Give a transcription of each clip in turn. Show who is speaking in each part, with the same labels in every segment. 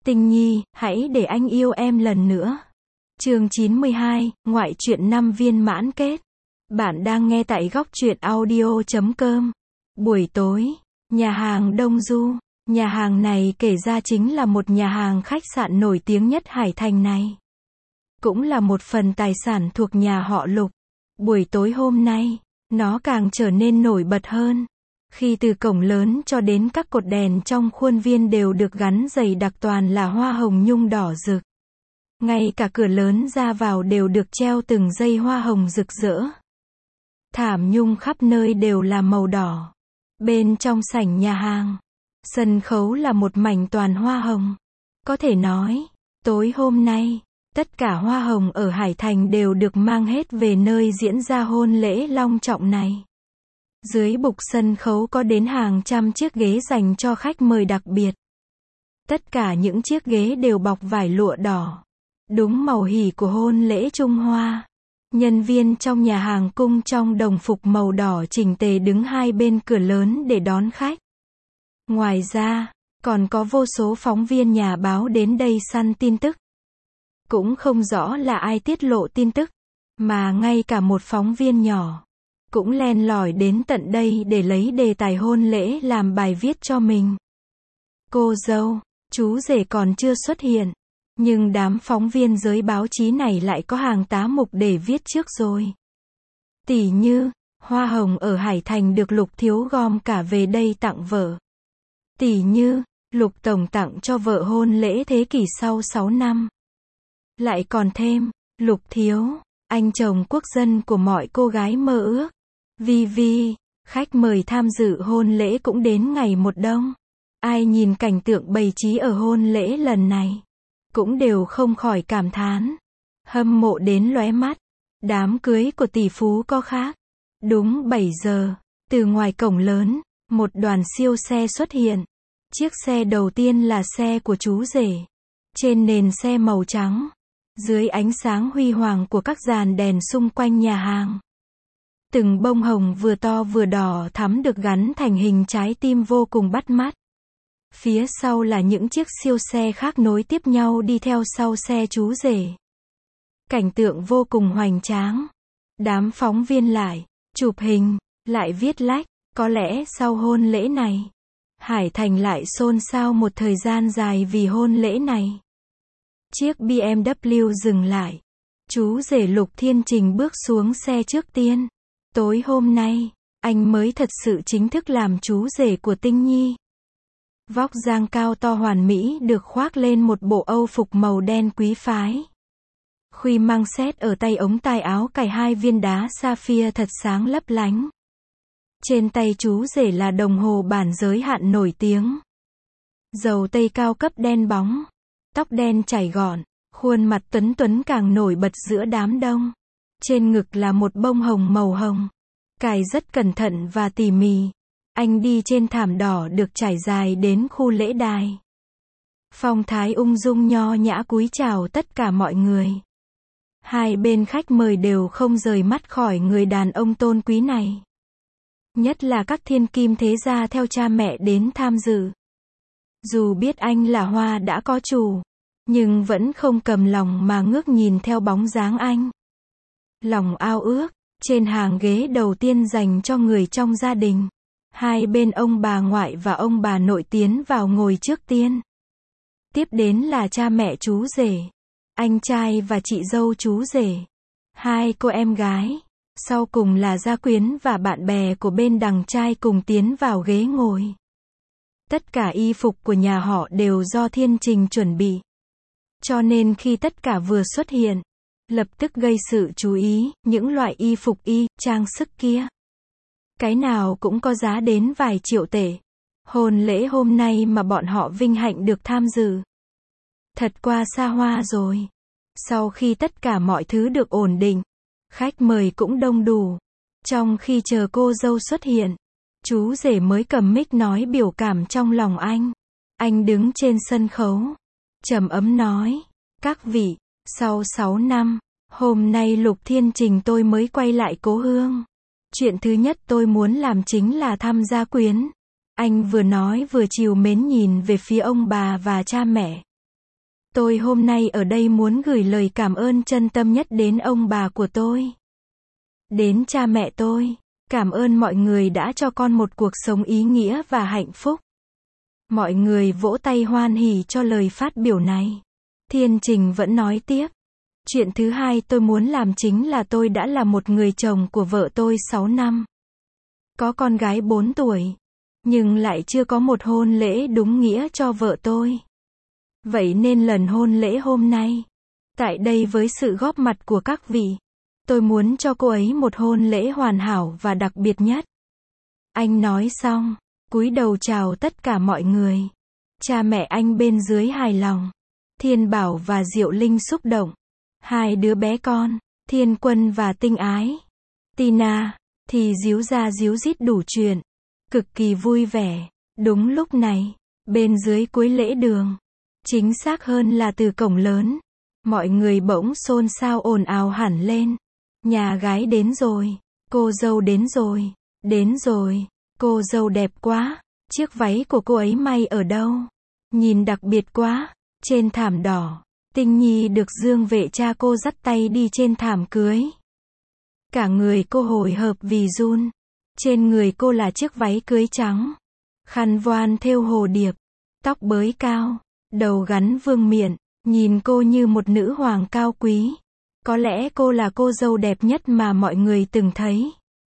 Speaker 1: Tình Nhi, hãy để anh yêu em lần nữa. Chương 92, ngoại truyện 5 viên mãn kết. Bạn đang nghe tại góc truyện audio.com. Buổi tối, nhà hàng Đông Du. Nhà hàng này kể ra chính là một nhà hàng khách sạn nổi tiếng nhất Hải Thành này. Cũng là một phần tài sản thuộc nhà họ Lục. Buổi tối hôm nay, nó càng trở nên nổi bật hơn. Khi từ cổng lớn cho đến các cột đèn trong khuôn viên đều được gắn dày đặc toàn là hoa hồng nhung đỏ rực. Ngay cả cửa lớn ra vào đều được treo từng dây hoa hồng rực rỡ. Thảm nhung khắp nơi đều là màu đỏ. Bên trong sảnh nhà hàng, sân khấu là một mảnh toàn hoa hồng. Có thể nói, tối hôm nay, tất cả hoa hồng ở Hải Thành đều được mang hết về nơi diễn ra hôn lễ long trọng này. Dưới bục sân khấu có đến hàng trăm chiếc ghế dành cho khách mời đặc biệt. Tất cả những chiếc ghế đều bọc vải lụa đỏ. Đúng màu hỉ của hôn lễ Trung Hoa. Nhân viên trong nhà hàng cung trong đồng phục màu đỏ chỉnh tề đứng hai bên cửa lớn để đón khách. Ngoài ra, còn có vô số phóng viên nhà báo đến đây săn tin tức. Cũng không rõ là ai tiết lộ tin tức, mà ngay cả một phóng viên nhỏ cũng len lỏi đến tận đây để lấy đề tài hôn lễ làm bài viết cho mình. Cô dâu, chú rể còn chưa xuất hiện, nhưng đám phóng viên giới báo chí này lại có hàng tá mục để viết trước rồi. Tỉ như, hoa hồng ở Hải Thành được Lục thiếu gom cả về đây tặng vợ. Tỉ như, Lục tổng tặng cho vợ hôn lễ thế kỷ sau 6 năm. Lại còn thêm, Lục thiếu, anh chồng quốc dân của mọi cô gái mơ ước. Vi, khách mời tham dự hôn lễ cũng đến ngày một đông. Ai nhìn cảnh tượng bày trí ở hôn lễ lần này, cũng đều không khỏi cảm thán. Hâm mộ đến lóe mắt. Đám cưới của tỷ phú có khác. Đúng 7 giờ, từ ngoài cổng lớn, một đoàn siêu xe xuất hiện. Chiếc xe đầu tiên là xe của chú rể. Trên nền xe màu trắng, dưới ánh sáng huy hoàng của các dàn đèn xung quanh nhà hàng, từng bông hồng vừa to vừa đỏ thắm được gắn thành hình trái tim vô cùng bắt mắt. Phía sau là những chiếc siêu xe khác nối tiếp nhau đi theo sau xe chú rể. Cảnh tượng vô cùng hoành tráng. Đám phóng viên lại chụp hình, lại viết lách. Có lẽ sau hôn lễ này, Hải Thành lại xôn xao một thời gian dài vì hôn lễ này. Chiếc BMW dừng lại. Chú rể Lục Thiên Trình bước xuống xe trước tiên. Tối hôm nay, anh mới thật sự chính thức làm chú rể của Tinh Nhi. Vóc dáng cao to hoàn mỹ được khoác lên một bộ âu phục màu đen quý phái. Khuy măng xét ở tay ống tay áo cài hai viên đá sapphire thật sáng lấp lánh. Trên tay chú rể là đồng hồ bản giới hạn nổi tiếng. Dầu tây cao cấp đen bóng. Tóc đen chảy gọn, khuôn mặt tuấn tuấn càng nổi bật giữa đám đông. Trên ngực là một bông hồng màu hồng. Cài rất cẩn thận và tỉ mỉ. Anh đi trên thảm đỏ được trải dài đến khu lễ đài. Phong thái ung dung nho nhã cúi chào tất cả mọi người. Hai bên khách mời đều không rời mắt khỏi người đàn ông tôn quý này. Nhất là các thiên kim thế gia theo cha mẹ đến tham dự. Dù biết anh là hoa đã có chủ, nhưng vẫn không cầm lòng mà ngước nhìn theo bóng dáng anh. Lòng ao ước, trên hàng ghế đầu tiên dành cho người trong gia đình. Hai bên ông bà ngoại và ông bà nội tiến vào ngồi trước tiên. Tiếp đến là cha mẹ chú rể, anh trai và chị dâu chú rể, hai cô em gái. Sau cùng là gia quyến và bạn bè của bên đằng trai cùng tiến vào ghế ngồi. Tất cả y phục của nhà họ đều do Thiên Trình chuẩn bị. Cho nên khi tất cả vừa xuất hiện, lập tức gây sự chú ý, những loại y phục trang sức kia. Cái nào cũng có giá đến vài triệu tệ. Hôn lễ hôm nay mà bọn họ vinh hạnh được tham dự. Thật quá xa hoa rồi. Sau khi tất cả mọi thứ được ổn định, khách mời cũng đông đủ. Trong khi chờ cô dâu xuất hiện, chú rể mới cầm mic nói biểu cảm trong lòng anh. Anh đứng trên sân khấu, trầm ấm nói, các vị, sau 6 năm, hôm nay Lục Thiên Trình tôi mới quay lại cố hương. Chuyện thứ nhất tôi muốn làm chính là thăm gia quyến. Anh vừa nói vừa trìu mến nhìn về phía ông bà và cha mẹ. Tôi hôm nay ở đây muốn gửi lời cảm ơn chân tâm nhất đến ông bà của tôi. Đến cha mẹ tôi. Cảm ơn mọi người đã cho con một cuộc sống ý nghĩa và hạnh phúc. Mọi người vỗ tay hoan hỉ cho lời phát biểu này. Thiên Trình vẫn nói tiếp. Chuyện thứ hai tôi muốn làm chính là tôi đã là một người chồng của vợ tôi 6 năm. Có con gái 4 tuổi. Nhưng lại chưa có một hôn lễ đúng nghĩa cho vợ tôi. Vậy nên lần hôn lễ hôm nay, tại đây với sự góp mặt của các vị, tôi muốn cho cô ấy một hôn lễ hoàn hảo và đặc biệt nhất. Anh nói xong, cúi đầu chào tất cả mọi người. Cha mẹ anh bên dưới hài lòng. Thiên Bảo và Diệu Linh xúc động. Hai đứa bé con, Thiên Quân và Tinh Ái, Tina, thì díu ra díu dít đủ chuyện. Cực kỳ vui vẻ. Đúng lúc này, bên dưới cuối lễ đường, chính xác hơn là từ cổng lớn, mọi người bỗng xôn xao ồn ào hẳn lên. Nhà gái đến rồi, cô dâu đến rồi, cô dâu đẹp quá, chiếc váy của cô ấy may ở đâu? Nhìn đặc biệt quá, trên thảm đỏ, Tinh Nhi được Dương Vệ cha cô dắt tay đi trên thảm cưới. Cả người cô hồi hộp vì run. Trên người cô là chiếc váy cưới trắng, khăn voan thêu hồ điệp, tóc bới cao, đầu gắn vương miện, nhìn cô như một nữ hoàng cao quý. Có lẽ cô là cô dâu đẹp nhất mà mọi người từng thấy.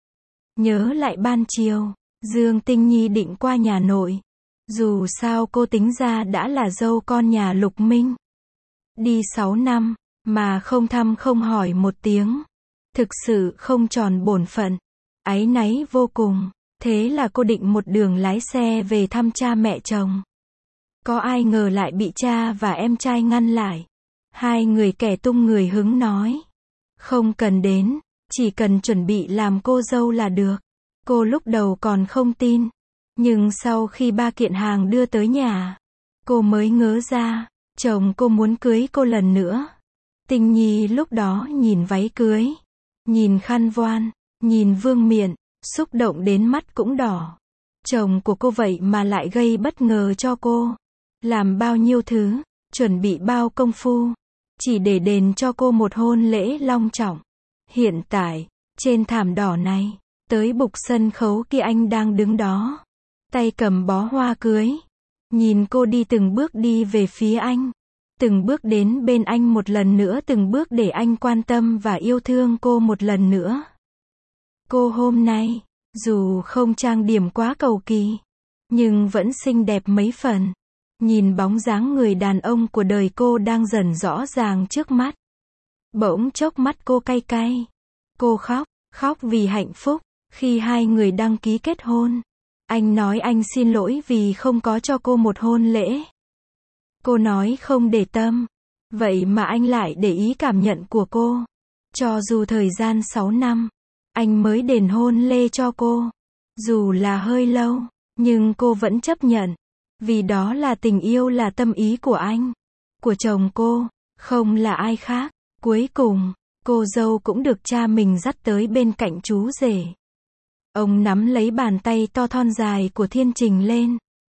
Speaker 1: Nhớ lại ban chiều, Dương Tinh Nhi định qua nhà nội. Dù sao cô tính ra đã là dâu con nhà Lục Minh. Đi 6 năm, mà không thăm không hỏi một tiếng. Thực sự không tròn bổn phận. Áy náy vô cùng. Thế là cô định một đường lái xe về thăm cha mẹ chồng. Có ai ngờ lại bị cha và em trai ngăn lại. Hai người kẻ tung người hứng nói. Không cần đến, chỉ cần chuẩn bị làm cô dâu là được. Cô lúc đầu còn không tin. Nhưng sau khi ba kiện hàng đưa tới nhà, cô mới ngớ ra, chồng cô muốn cưới cô lần nữa. Tinh Nhi lúc đó nhìn váy cưới, nhìn khăn voan, nhìn vương miện, xúc động đến mắt cũng đỏ. Chồng của cô vậy mà lại gây bất ngờ cho cô. Làm bao nhiêu thứ, chuẩn bị bao công phu, chỉ để đền cho cô một hôn lễ long trọng. Hiện tại, trên thảm đỏ này, tới bục sân khấu kia anh đang đứng đó, tay cầm bó hoa cưới. Nhìn cô đi từng bước đi về phía anh. Từng bước đến bên anh một lần nữa, từng bước để anh quan tâm và yêu thương cô một lần nữa. Cô hôm nay, dù không trang điểm quá cầu kỳ, nhưng vẫn xinh đẹp mấy phần. Nhìn bóng dáng người đàn ông của đời cô đang dần rõ ràng trước mắt. Bỗng chốc mắt cô cay cay. Cô khóc vì hạnh phúc. Khi hai người đăng ký kết hôn, anh nói anh xin lỗi vì không có cho cô một hôn lễ. Cô nói không để tâm. Vậy mà anh lại để ý cảm nhận của cô. Cho dù thời gian 6 năm, anh mới đền hôn lễ cho cô. Dù là hơi lâu, nhưng cô vẫn chấp nhận. Vì đó là tình yêu, là tâm ý của anh, của chồng cô, không là ai khác. Cuối cùng, cô dâu cũng được cha mình dắt tới bên cạnh chú rể. Ông nắm lấy bàn tay to thon dài của Thiên Trình lên,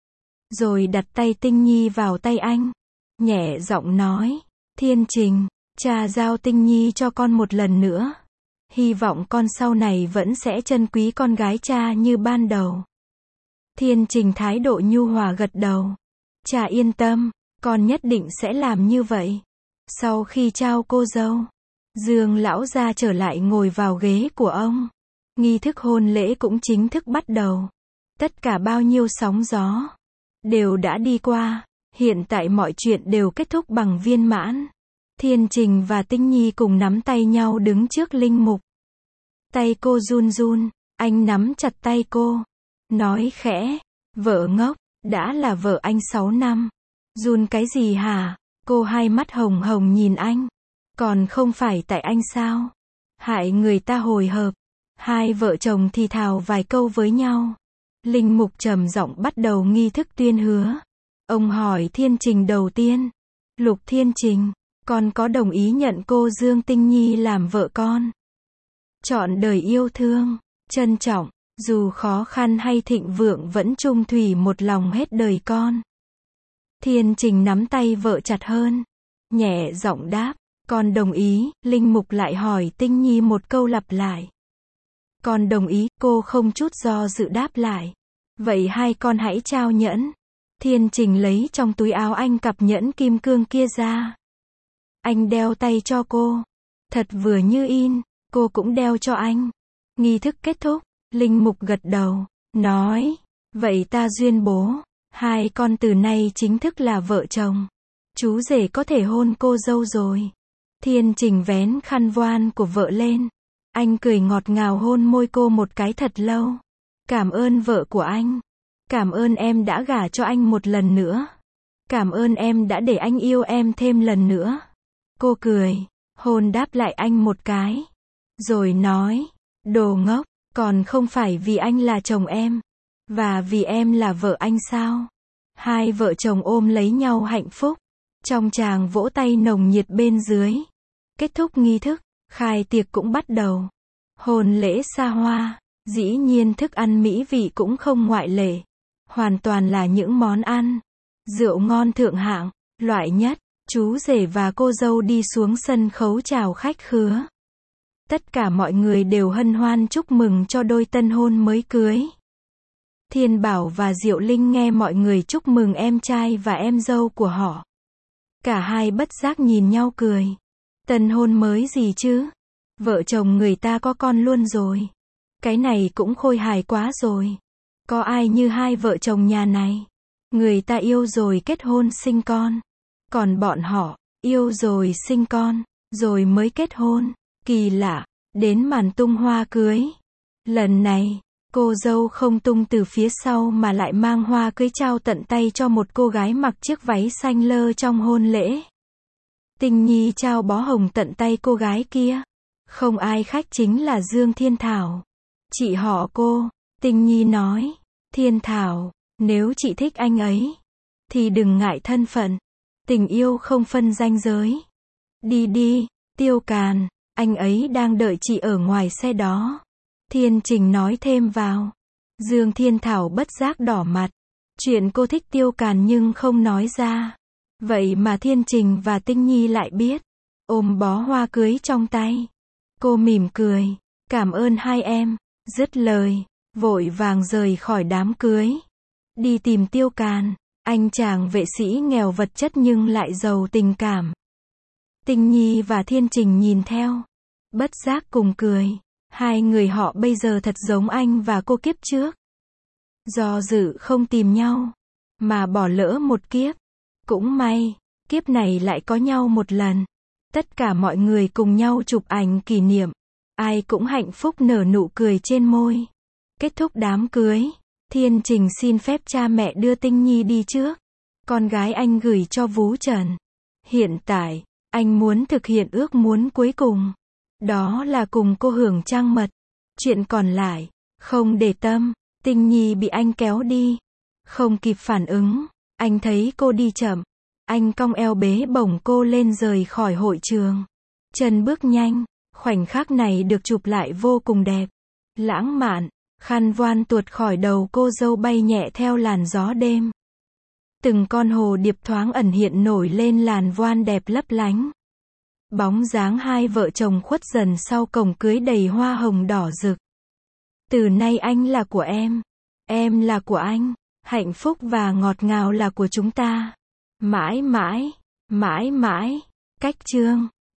Speaker 1: rồi đặt tay Tinh Nhi vào tay anh, nhẹ giọng nói, Thiên Trình, cha giao Tinh Nhi cho con một lần nữa. Hy vọng con sau này vẫn sẽ trân quý con gái cha như ban đầu. Thiên Trình thái độ nhu hòa gật đầu. Cha yên tâm, con nhất định sẽ làm như vậy. Sau khi trao cô dâu, Dương lão gia trở lại ngồi vào ghế của ông. Nghi thức hôn lễ cũng chính thức bắt đầu. Tất cả bao nhiêu sóng gió đều đã đi qua. Hiện tại mọi chuyện đều kết thúc bằng viên mãn. Thiên Trình và Tinh Nhi cùng nắm tay nhau đứng trước linh mục. Tay cô run run, anh nắm chặt tay cô, nói khẽ, vợ ngốc, đã là vợ anh 6 năm. Run cái gì hả? Cô hai mắt hồng hồng nhìn anh. Còn không phải tại anh sao? Hại người ta hồi hộp. Hai vợ chồng thì thào vài câu với nhau. Linh mục trầm giọng bắt đầu nghi thức tuyên hứa. Ông hỏi Thiên Trình đầu tiên. Lục Thiên Trình, con có đồng ý nhận cô Dương Tinh Nhi làm vợ con? Trọn đời yêu thương, trân trọng, dù khó khăn hay thịnh vượng vẫn chung thủy một lòng hết đời con. Thiên Trình nắm tay vợ chặt hơn. nhẹ giọng đáp, con đồng ý. Linh Mục lại hỏi Tinh Nhi một câu lặp lại. Con đồng ý, cô không chút do dự đáp lại. Vậy hai con hãy trao nhẫn. Thiên Trình lấy trong túi áo anh cặp nhẫn kim cương kia ra. Anh đeo tay cho cô. Thật vừa như in, cô cũng đeo cho anh. Nghi thức kết thúc, Linh Mục gật đầu, nói, vậy ta tuyên bố, hai con từ nay chính thức là vợ chồng. Chú rể có thể hôn cô dâu rồi. Thiên Trình vén khăn voan của vợ lên. Anh cười ngọt ngào hôn môi cô một cái thật lâu. Cảm ơn vợ của anh. Cảm ơn em đã gả cho anh một lần nữa. Cảm ơn em đã để anh yêu em thêm lần nữa. Cô cười, hôn đáp lại anh một cái. Rồi nói, đồ ngốc, còn không phải vì anh là chồng em. Và vì em là vợ anh sao? Hai vợ chồng ôm lấy nhau hạnh phúc. Trong tràng vỗ tay nồng nhiệt bên dưới. Kết thúc nghi thức, khai tiệc cũng bắt đầu. Hôn lễ xa hoa, dĩ nhiên thức ăn mỹ vị cũng không ngoại lệ. Hoàn toàn là những món ăn, rượu ngon thượng hạng, loại nhất. Chú rể và cô dâu đi xuống sân khấu chào khách khứa. Tất cả mọi người đều hân hoan chúc mừng cho đôi tân hôn mới cưới. Thiên Bảo và Diệu Linh nghe mọi người chúc mừng em trai và em dâu của họ. Cả hai bất giác nhìn nhau cười. Tân hôn mới gì chứ? Vợ chồng người ta có con luôn rồi. Cái này cũng khôi hài quá rồi. Có ai như hai vợ chồng nhà này? Người ta yêu rồi kết hôn sinh con. Còn bọn họ, yêu rồi sinh con, rồi mới kết hôn. Kỳ lạ, đến màn tung hoa cưới. Lần này, cô dâu không tung từ phía sau mà lại mang hoa cưới trao tận tay cho một cô gái mặc chiếc váy xanh lơ trong hôn lễ. Tinh Nhi trao bó hồng tận tay cô gái kia. Không ai khách chính là Dương Thiên Thảo. Chị họ cô, Tinh Nhi nói, Thiên Thảo, nếu chị thích anh ấy, thì đừng ngại thân phận. Tình yêu không phân ranh giới. Đi đi, Tiêu Càn, anh ấy đang đợi chị ở ngoài xe đó. Thiên Trình nói thêm vào. Dương Thiên Thảo bất giác đỏ mặt. Chuyện cô thích Tiêu Càn nhưng không nói ra. Vậy mà Thiên Trình và Tinh Nhi lại biết. Ôm bó hoa cưới trong tay. Cô mỉm cười. Cảm ơn hai em. Dứt lời, vội vàng rời khỏi đám cưới. Đi tìm Tiêu Càn. Anh chàng vệ sĩ nghèo vật chất nhưng lại giàu tình cảm. Tinh Nhi và Thiên Trình nhìn theo. Bất giác cùng cười. Hai người họ bây giờ thật giống anh và cô kiếp trước. Do dự không tìm nhau, mà bỏ lỡ một kiếp. Cũng may, kiếp này lại có nhau một lần. Tất cả mọi người cùng nhau chụp ảnh kỷ niệm. Ai cũng hạnh phúc nở nụ cười trên môi. Kết thúc đám cưới, Thiên Trình xin phép cha mẹ đưa Tinh Nhi đi trước. Con gái anh gửi cho Vú Trần. Hiện tại, anh muốn thực hiện ước muốn cuối cùng. Đó là cùng cô hưởng trăng mật. Chuyện còn lại, không để tâm. Tinh Nhi bị anh kéo đi. Không kịp phản ứng. Anh thấy cô đi chậm. Anh cong eo bế bổng cô lên rời khỏi hội trường. Chân bước nhanh. Khoảnh khắc này được chụp lại vô cùng đẹp. Lãng mạn. Khăn voan tuột khỏi đầu cô dâu bay nhẹ theo làn gió đêm. Từng con hồ điệp thoáng ẩn hiện nổi lên làn voan đẹp lấp lánh. Bóng dáng hai vợ chồng khuất dần sau cổng cưới đầy hoa hồng đỏ rực. Từ nay anh là của em là của anh, hạnh phúc và ngọt ngào là của chúng ta. Mãi mãi, mãi mãi. Cách chương